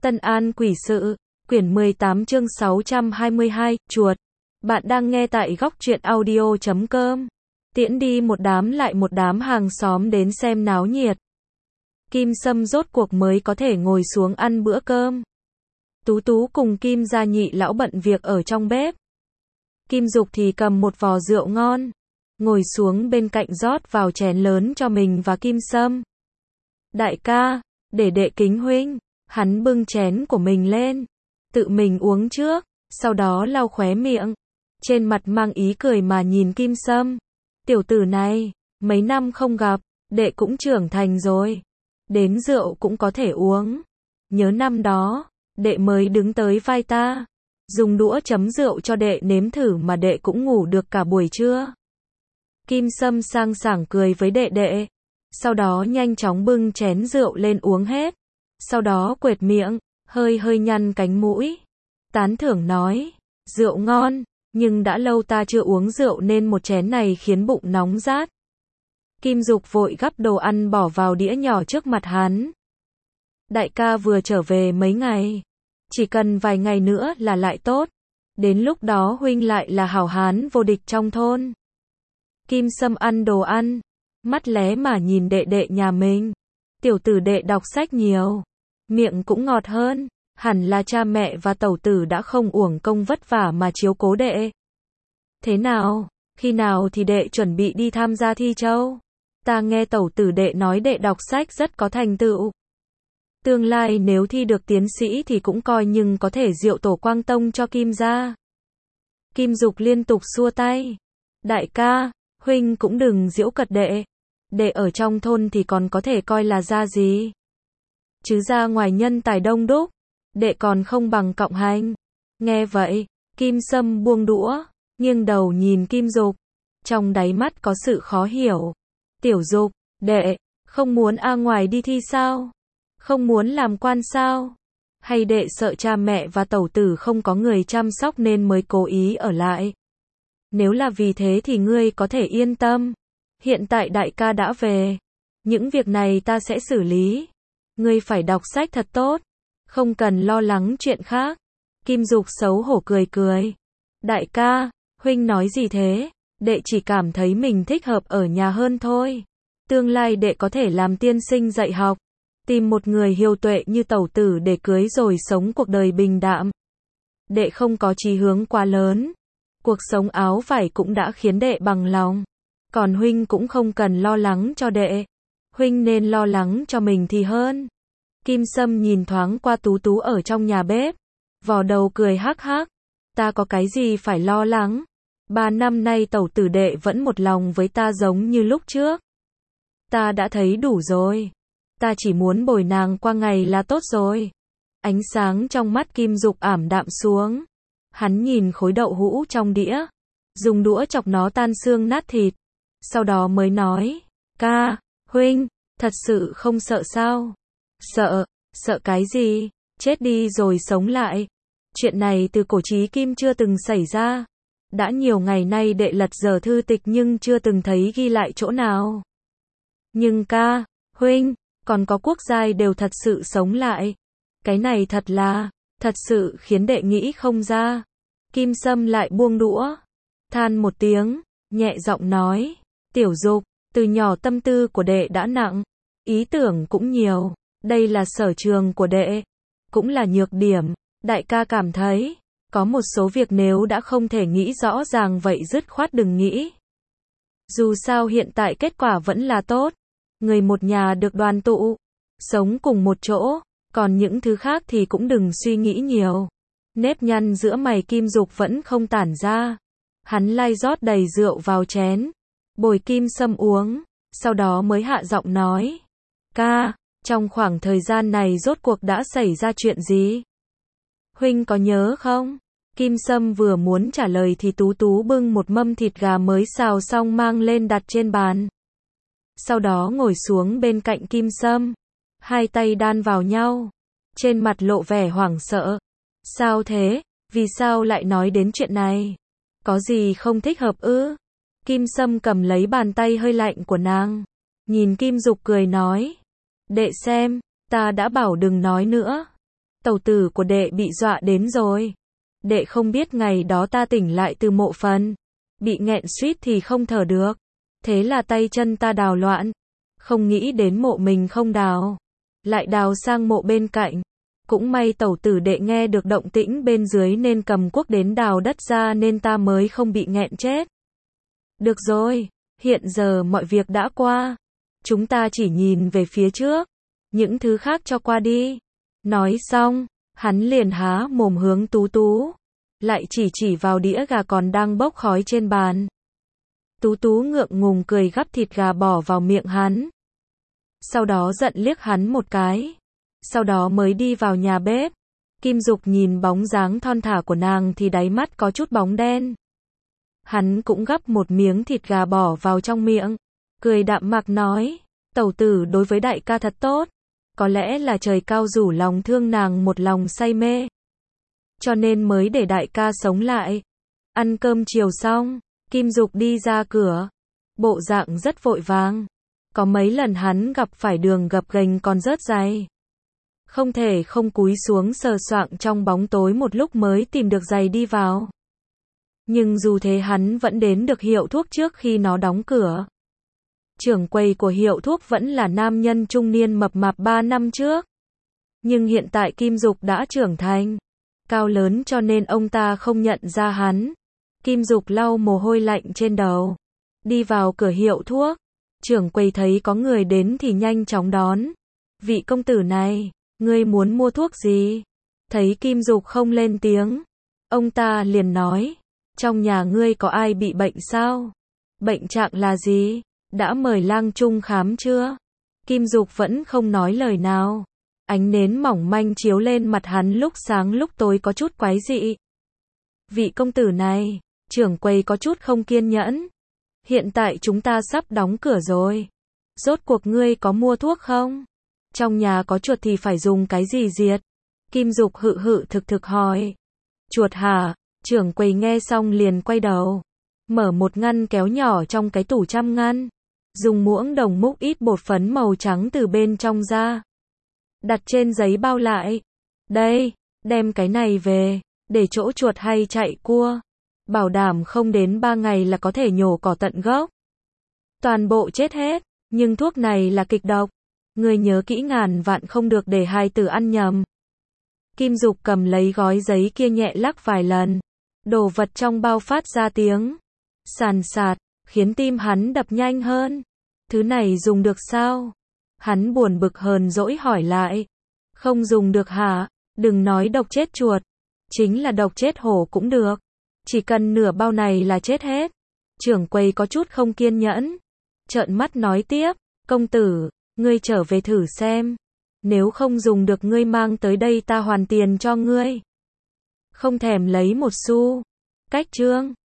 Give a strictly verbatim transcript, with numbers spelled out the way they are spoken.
Tân An Quỷ Sự, quyển mười tám chương sáu trăm hai mươi hai, chuột. Bạn đang nghe tại góc truyện audio chấm com. Tiễn đi một đám lại một đám hàng xóm đến xem náo nhiệt. Kim Sâm rốt cuộc mới có thể ngồi xuống ăn bữa cơm. Tú Tú cùng Kim gia nhị lão bận việc ở trong bếp. Kim Dục thì cầm một vò rượu ngon, ngồi xuống bên cạnh rót vào chén lớn cho mình và Kim Sâm. Đại ca, để đệ kính huynh. Hắn bưng chén của mình lên, tự mình uống trước, sau đó lau khóe miệng, trên mặt mang ý cười mà nhìn Kim Sâm. Tiểu tử này, mấy năm không gặp, đệ cũng trưởng thành rồi, đến rượu cũng có thể uống. Nhớ năm đó, đệ mới đứng tới vai ta, dùng đũa chấm rượu cho đệ nếm thử mà đệ cũng ngủ được cả buổi trưa. Kim Sâm sang sảng cười với đệ đệ, sau đó nhanh chóng bưng chén rượu lên uống hết. Sau đó quệt miệng, hơi hơi nhăn cánh mũi, tán thưởng nói, rượu ngon, nhưng đã lâu ta chưa uống rượu nên một chén này khiến bụng nóng rát. Kim Dục vội gắp đồ ăn bỏ vào đĩa nhỏ trước mặt hắn. Đại ca vừa trở về mấy ngày, chỉ cần vài ngày nữa là lại tốt, đến lúc đó huynh lại là hảo hán vô địch trong thôn. Kim Sâm ăn đồ ăn, mắt lé mà nhìn đệ đệ nhà mình. Tiểu tử đệ đọc sách nhiều, miệng cũng ngọt hơn, hẳn là cha mẹ và tẩu tử đã không uổng công vất vả mà chiếu cố đệ. Thế nào, khi nào thì đệ chuẩn bị đi tham gia thi châu? Ta nghe tẩu tử đệ nói đệ đọc sách rất có thành tựu. Tương lai nếu thi được tiến sĩ thì cũng coi nhưng có thể diệu tổ quang tông cho Kim gia. Kim Dục liên tục xua tay. Đại ca, huynh cũng đừng giễu cợt đệ. Đệ ở trong thôn thì còn có thể coi là ra gì? Chứ ra ngoài nhân tài đông đúc, đệ còn không bằng cọng hành. Nghe vậy, Kim Sâm buông đũa, nghiêng đầu nhìn Kim Dục, trong đáy mắt có sự khó hiểu. Tiểu Dục, đệ, không muốn a ngoài đi thi sao? Không muốn làm quan sao? Hay đệ sợ cha mẹ và tẩu tử không có người chăm sóc nên mới cố ý ở lại? Nếu là vì thế thì ngươi có thể yên tâm. Hiện tại đại ca đã về, những việc này ta sẽ xử lý. Ngươi phải đọc sách thật tốt, không cần lo lắng chuyện khác. Kim Dục xấu hổ cười cười. Đại ca, huynh nói gì thế? Đệ chỉ cảm thấy mình thích hợp ở nhà hơn thôi. Tương lai đệ có thể làm tiên sinh dạy học, tìm một người hiếu tuệ như tẩu tử để cưới rồi sống cuộc đời bình đạm. Đệ không có chí hướng quá lớn, cuộc sống áo vải cũng đã khiến đệ bằng lòng. Còn huynh cũng không cần lo lắng cho đệ, huynh nên lo lắng cho mình thì hơn. Kim Sâm nhìn thoáng qua Tú Tú ở trong nhà bếp, vò đầu cười hắc hắc. Ta có cái gì phải lo lắng? Ba năm nay tẩu tử đệ vẫn một lòng với ta giống như lúc trước. Ta đã thấy đủ rồi. Ta chỉ muốn bồi nàng qua ngày là tốt rồi. Ánh sáng trong mắt Kim Dục ảm đạm xuống. Hắn nhìn khối đậu hũ trong đĩa, dùng đũa chọc nó tan xương nát thịt. Sau đó mới nói, ca, huynh, thật sự không sợ sao? Sợ, sợ cái gì? Chết đi rồi sống lại. Chuyện này từ cổ chí kim chưa từng xảy ra. Đã nhiều ngày nay đệ lật dở thư tịch nhưng chưa từng thấy ghi lại chỗ nào. Nhưng ca, huynh, còn có quốc giai đều thật sự sống lại. Cái này thật là, thật sự khiến đệ nghĩ không ra. Kim Sâm lại buông đũa, than một tiếng, nhẹ giọng nói. Tiểu Dục, từ nhỏ tâm tư của đệ đã nặng, ý tưởng cũng nhiều, đây là sở trường của đệ, cũng là nhược điểm. Đại ca cảm thấy, có một số việc nếu đã không thể nghĩ rõ ràng vậy dứt khoát đừng nghĩ. Dù sao hiện tại kết quả vẫn là tốt, người một nhà được đoàn tụ, sống cùng một chỗ, còn những thứ khác thì cũng đừng suy nghĩ nhiều. Nếp nhăn giữa mày Kim Dục vẫn không tản ra, hắn lai rót đầy rượu vào chén, bồi Kim Sâm uống, sau đó mới hạ giọng nói. Ca, trong khoảng thời gian này rốt cuộc đã xảy ra chuyện gì? Huynh có nhớ không? Kim Sâm vừa muốn trả lời thì Tú Tú bưng một mâm thịt gà mới xào xong mang lên đặt trên bàn. Sau đó ngồi xuống bên cạnh Kim Sâm, hai tay đan vào nhau, trên mặt lộ vẻ hoảng sợ. Sao thế? Vì sao lại nói đến chuyện này? Có gì không thích hợp ư? Kim Sâm cầm lấy bàn tay hơi lạnh của nàng, nhìn Kim Dục cười nói. Đệ xem, ta đã bảo đừng nói nữa. Tẩu tử của đệ bị dọa đến rồi. Đệ không biết ngày đó ta tỉnh lại từ mộ phần, bị nghẹn suýt thì không thở được. Thế là tay chân ta đào loạn. Không nghĩ đến mộ mình không đào, lại đào sang mộ bên cạnh. Cũng may tẩu tử đệ nghe được động tĩnh bên dưới nên cầm cuốc đến đào đất ra nên ta mới không bị nghẹn chết. Được rồi, hiện giờ mọi việc đã qua. Chúng ta chỉ nhìn về phía trước, những thứ khác cho qua đi. Nói xong, hắn liền há mồm hướng Tú Tú, lại chỉ chỉ vào đĩa gà còn đang bốc khói trên bàn. Tú Tú ngượng ngùng cười gắp thịt gà bỏ vào miệng hắn. Sau đó giận liếc hắn một cái. Sau đó mới đi vào nhà bếp. Kim Dục nhìn bóng dáng thon thả của nàng thì đáy mắt có chút bóng đen. Hắn cũng gắp một miếng thịt gà bỏ vào trong miệng, cười đạm mạc nói, tẩu tử đối với đại ca thật tốt. Có lẽ là trời cao rủ lòng thương nàng một lòng say mê, cho nên mới để đại ca sống lại. Ăn cơm chiều xong, Kim Dục đi ra cửa, bộ dạng rất vội vàng. Có mấy lần hắn gặp phải đường gập ghềnh còn rớt giày, không thể không cúi xuống sờ soạng trong bóng tối một lúc mới tìm được giày đi vào. Nhưng dù thế hắn vẫn đến được hiệu thuốc trước khi nó đóng cửa. Trưởng quầy của hiệu thuốc vẫn là nam nhân trung niên mập mạp ba năm trước. Nhưng hiện tại Kim Dục đã trưởng thành, cao lớn cho nên ông ta không nhận ra hắn. Kim Dục lau mồ hôi lạnh trên đầu, đi vào cửa hiệu thuốc. Trưởng quầy thấy có người đến thì nhanh chóng đón. Vị công tử này, ngươi muốn mua thuốc gì? Thấy Kim Dục không lên tiếng, ông ta liền nói, trong nhà ngươi có ai bị bệnh sao? Bệnh trạng là gì? Đã mời lang trung khám chưa? Kim Dục vẫn không nói lời nào. Ánh nến mỏng manh chiếu lên mặt hắn lúc sáng lúc tối có chút quái dị. Vị công tử này, trưởng quầy có chút không kiên nhẫn. Hiện tại chúng ta sắp đóng cửa rồi. Rốt cuộc ngươi có mua thuốc không? Trong nhà có chuột thì phải dùng cái gì diệt? Kim Dục hự hự thực thực hỏi. Chuột hả? Trưởng quầy nghe xong liền quay đầu, mở một ngăn kéo nhỏ trong cái tủ trăm ngăn, dùng muỗng đồng múc ít bột phấn màu trắng từ bên trong ra, đặt trên giấy bao lại. Đây, đem cái này về, để chỗ chuột hay chạy cua. Bảo đảm không đến ba ngày là có thể nhổ cỏ tận gốc. Toàn bộ chết hết, nhưng thuốc này là kịch độc. Ngươi nhớ kỹ ngàn vạn không được để hài tử ăn nhầm. Kim Dục cầm lấy gói giấy kia nhẹ lắc vài lần. Đồ vật trong bao phát ra tiếng sàn sạt, khiến tim hắn đập nhanh hơn. Thứ này dùng được sao? Hắn buồn bực hờn dỗi hỏi lại. Không dùng được hả? Đừng nói độc chết chuột, chính là độc chết hổ cũng được. Chỉ cần nửa bao này là chết hết. Trưởng quầy có chút không kiên nhẫn, trợn mắt nói tiếp, công tử, ngươi trở về thử xem. Nếu không dùng được ngươi mang tới đây ta hoàn tiền cho ngươi. Không thèm lấy một xu. Cách chương